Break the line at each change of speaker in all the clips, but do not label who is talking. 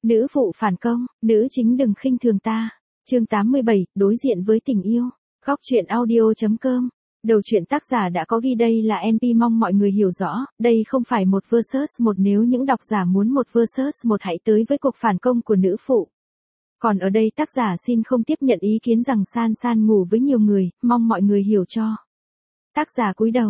Nữ phụ phản công, nữ chính đừng khinh thường ta. Chương 87, đối diện với tình yêu. Góc truyện audio.com. Đầu truyện tác giả đã có ghi đây là NP, mong mọi người hiểu rõ, đây không phải một versus một, nếu những độc giả muốn một versus một hãy tới với cuộc phản công của nữ phụ. Còn ở đây tác giả xin không tiếp nhận ý kiến rằng San San ngủ với nhiều người, mong mọi người hiểu cho. Tác giả cúi đầu,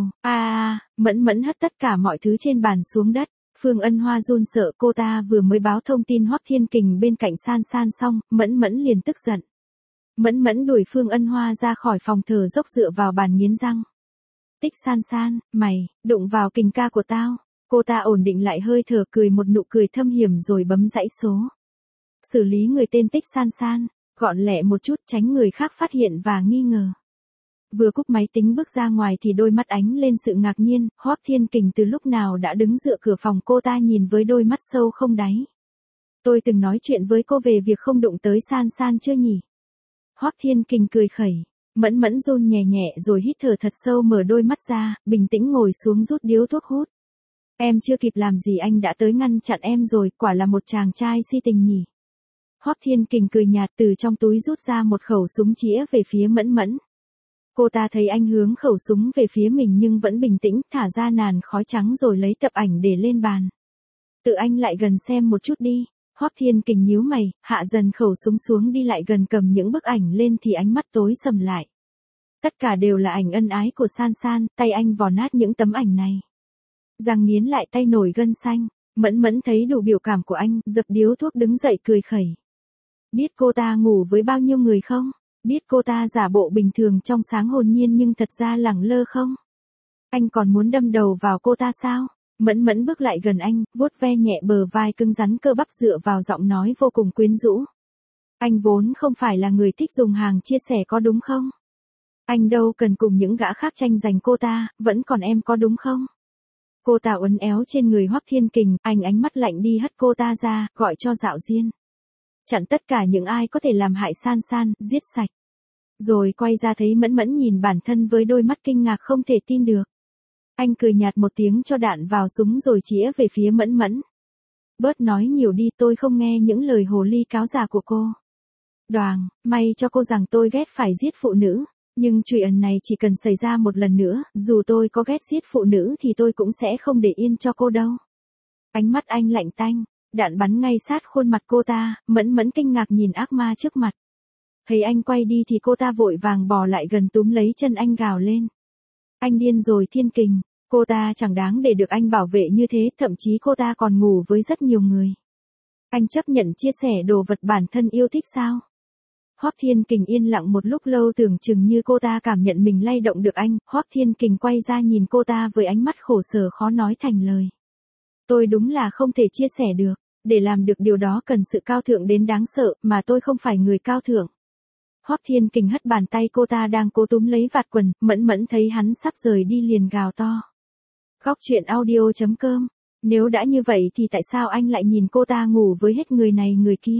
Mẫn Mẫn hất tất cả mọi thứ trên bàn xuống đất. Phương Ân Hoa run sợ, cô ta vừa mới báo thông tin Hoắc Thiên Kình bên cạnh San San xong, Mẫn Mẫn liền tức giận. Mẫn Mẫn đuổi Phương Ân Hoa ra khỏi phòng thờ dốc dựa vào bàn nghiến răng. Tích San San, mày, đụng vào kình ca của tao. Cô ta ổn định lại hơi thở, cười một nụ cười thâm hiểm rồi bấm dãy số. Xử lý người tên Tích San San, gọn lẹ một chút tránh người khác phát hiện và nghi ngờ. Vừa cúp máy tính bước ra ngoài thì đôi mắt ánh lên sự ngạc nhiên, Hoắc Thiên Kình từ lúc nào đã đứng dựa cửa phòng cô ta nhìn với đôi mắt sâu không đáy. Tôi từng nói chuyện với cô về việc không đụng tới San San chưa nhỉ? Hoắc Thiên Kình cười khẩy, Mẫn Mẫn run nhẹ nhẹ rồi hít thở thật sâu, mở đôi mắt ra, bình tĩnh ngồi xuống rút điếu thuốc hút. Em chưa kịp làm gì anh đã tới ngăn chặn em rồi, quả là một chàng trai si tình nhỉ? Hoắc Thiên Kình cười nhạt, từ trong túi rút ra một khẩu súng chĩa về phía Mẫn Mẫn. Cô ta thấy anh hướng khẩu súng về phía mình nhưng vẫn bình tĩnh, thả ra nàn khói trắng rồi lấy tập ảnh để lên bàn. Tự anh lại gần xem một chút đi. Hoắc Thiên Kình nhíu mày, hạ dần khẩu súng xuống, đi lại gần cầm những bức ảnh lên thì ánh mắt tối sầm lại. Tất cả đều là ảnh ân ái của San San, tay anh vò nát những tấm ảnh này. Răng nghiến lại tay nổi gân xanh, Mẫn Mẫn thấy đủ biểu cảm của anh, dập điếu thuốc đứng dậy cười khẩy. Biết cô ta ngủ với bao nhiêu người không? Biết cô ta giả bộ bình thường trong sáng hồn nhiên nhưng thật ra lẳng lơ không? Anh còn muốn đâm đầu vào cô ta sao? Mẫn Mẫn bước lại gần anh, vuốt ve nhẹ bờ vai cứng rắn cơ bắp, dựa vào giọng nói vô cùng quyến rũ. Anh vốn không phải là người thích dùng hàng chia sẻ có đúng không? Anh đâu cần cùng những gã khác tranh giành cô ta, vẫn còn em có đúng không? Cô ta uốn éo trên người Hoắc Thiên Kình, anh ánh mắt lạnh đi hất cô ta ra, gọi cho Dạo Diên. Chặn tất cả những ai có thể làm hại San San, giết sạch. Rồi quay ra thấy Mẫn Mẫn nhìn bản thân với đôi mắt kinh ngạc không thể tin được. Anh cười nhạt một tiếng cho đạn vào súng rồi chĩa về phía Mẫn Mẫn. Bớt nói nhiều đi, tôi không nghe những lời hồ ly cáo già của cô. Đoàng, may cho cô rằng tôi ghét phải giết phụ nữ, nhưng chuyện này chỉ cần xảy ra một lần nữa, dù tôi có ghét giết phụ nữ thì tôi cũng sẽ không để yên cho cô đâu. Ánh mắt anh lạnh tanh, đạn bắn ngay sát khuôn mặt cô ta, Mẫn Mẫn kinh ngạc nhìn ác ma trước mặt. Thấy anh quay đi thì cô ta vội vàng bò lại gần túm lấy chân anh gào lên. Anh điên rồi Thiên Kình, cô ta chẳng đáng để được anh bảo vệ như thế, thậm chí cô ta còn ngủ với rất nhiều người. Anh chấp nhận chia sẻ đồ vật bản thân yêu thích sao? Hoắc Thiên Kình yên lặng một lúc lâu, tưởng chừng như cô ta cảm nhận mình lay động được anh. Hoắc Thiên Kình quay ra nhìn cô ta với ánh mắt khổ sở khó nói thành lời. Tôi đúng là không thể chia sẻ được, để làm được điều đó cần sự cao thượng đến đáng sợ, mà tôi không phải người cao thượng. Hoắc Thiên Kình hất bàn tay cô ta đang cố túm lấy vạt quần, Mẫn Mẫn thấy hắn sắp rời đi liền gào to. Góc truyện audio.com. Nếu đã như vậy thì tại sao anh lại nhìn cô ta ngủ với hết người này người kia?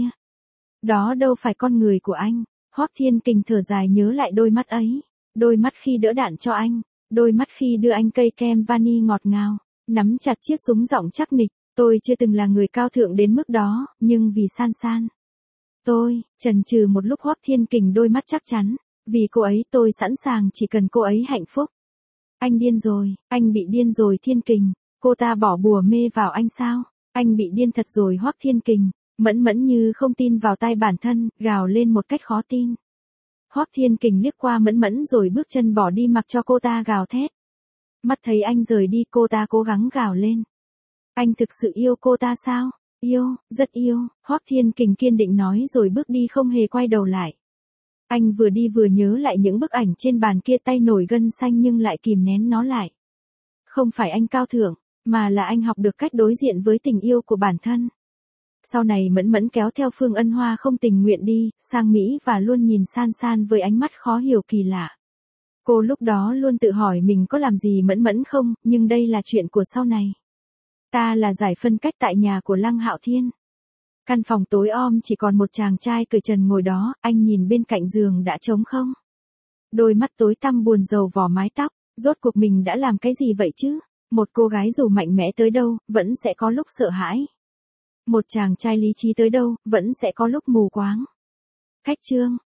Đó đâu phải con người của anh. Hoắc Thiên Kình thở dài nhớ lại đôi mắt ấy. Đôi mắt khi đỡ đạn cho anh. Đôi mắt khi đưa anh cây kem vani ngọt ngào. Nắm chặt chiếc súng giọng chắc nịch. Tôi chưa từng là người cao thượng đến mức đó, nhưng vì San San. Tôi, chần chừ một lúc, Hoắc Thiên Kình đôi mắt chắc chắn. Vì cô ấy tôi sẵn sàng, chỉ cần cô ấy hạnh phúc. Anh điên rồi, anh bị điên rồi Thiên Kình. Cô ta bỏ bùa mê vào anh sao? Anh bị điên thật rồi Hoắc Thiên Kình. Mẫn Mẫn như không tin vào tai bản thân, gào lên một cách khó tin. Hoắc Thiên Kình liếc qua Mẫn Mẫn rồi bước chân bỏ đi mặc cho cô ta gào thét. Mắt thấy anh rời đi, cô ta cố gắng gào lên. Anh thực sự yêu cô ta sao? Yêu, rất yêu, Hoắc Thiên Kình kiên định nói rồi bước đi không hề quay đầu lại. Anh vừa đi vừa nhớ lại những bức ảnh trên bàn kia, tay nổi gân xanh nhưng lại kìm nén nó lại. Không phải anh cao thượng, mà là anh học được cách đối diện với tình yêu của bản thân. Sau này Mẫn Mẫn kéo theo Phương Ân Hoa không tình nguyện đi sang Mỹ và luôn nhìn San San với ánh mắt khó hiểu kỳ lạ. Cô lúc đó luôn tự hỏi mình có làm gì Mẫn Mẫn không, nhưng đây là chuyện của sau này. Ta là giải phân cách tại nhà của Lăng Hạo Thiên. Căn phòng tối om chỉ còn một chàng trai cởi trần ngồi đó, anh nhìn bên cạnh giường đã trống không. Đôi mắt tối tăm buồn rầu vò mái tóc, rốt cuộc mình đã làm cái gì vậy chứ? Một cô gái dù mạnh mẽ tới đâu, vẫn sẽ có lúc sợ hãi. Một chàng trai lý trí tới đâu, vẫn sẽ có lúc mù quáng. Khách trương,